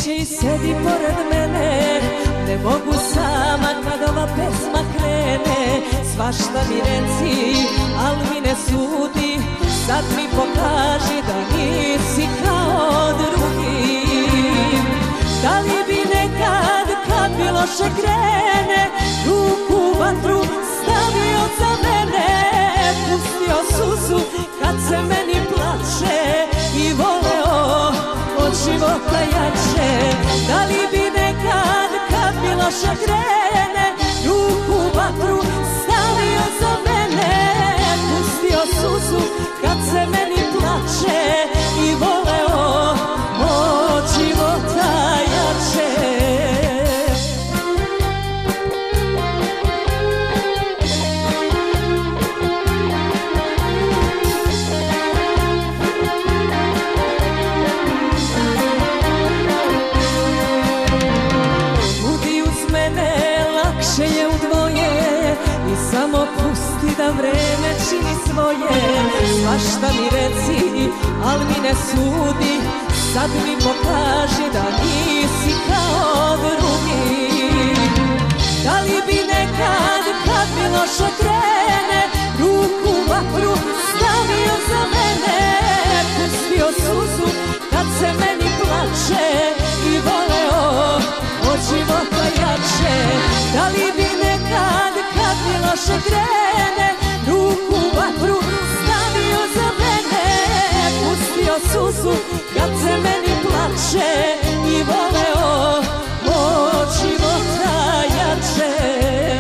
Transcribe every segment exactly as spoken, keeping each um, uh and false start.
kući, sedi pored mene. Ne mogu sama kad ova pesma krene. Svašta mi reci, al mi ne sudi. Sad mi pokaži da nisi kao drugi. Da li bi nekad kad mi loše krene ruku u vatru stavio za mene? Pustio suzu kad se meni plače i voleo od života jače. Da li bi nekad kad mi loše krene ruku u vatru stavio za mene? Pustio suzu kad se meni plače i voleo od života jače. Lakše je u dvoje i samo pusti da vreme čini svoje. Svašta mi reci, al mi ne sudi. Sad mi pokaži da nisi kao drugi. Da li bi nekad kad mi loše krene ruku u vatru stavio za mene? Pustio suzu kad se meni plače i voleo od života jače. Da li bi nekad kad mi loše krene ruku u vatru stavio za mene? Pustio suzu kad se meni plače i voleo od života jače.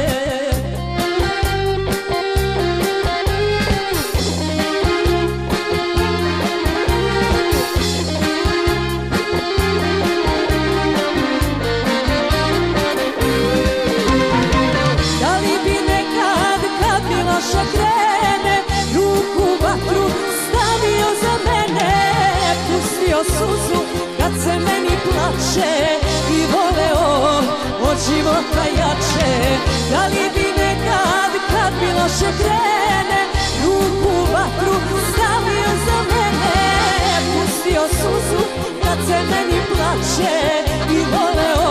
Krene ruku u vatru stavio za mene. Pustio suzu kad se meni plače i voleo od života jače. Da li bi nekad kad mi loše krene ruku u vatru stavio za mene? Pustio suzu kad se meni plače i voleo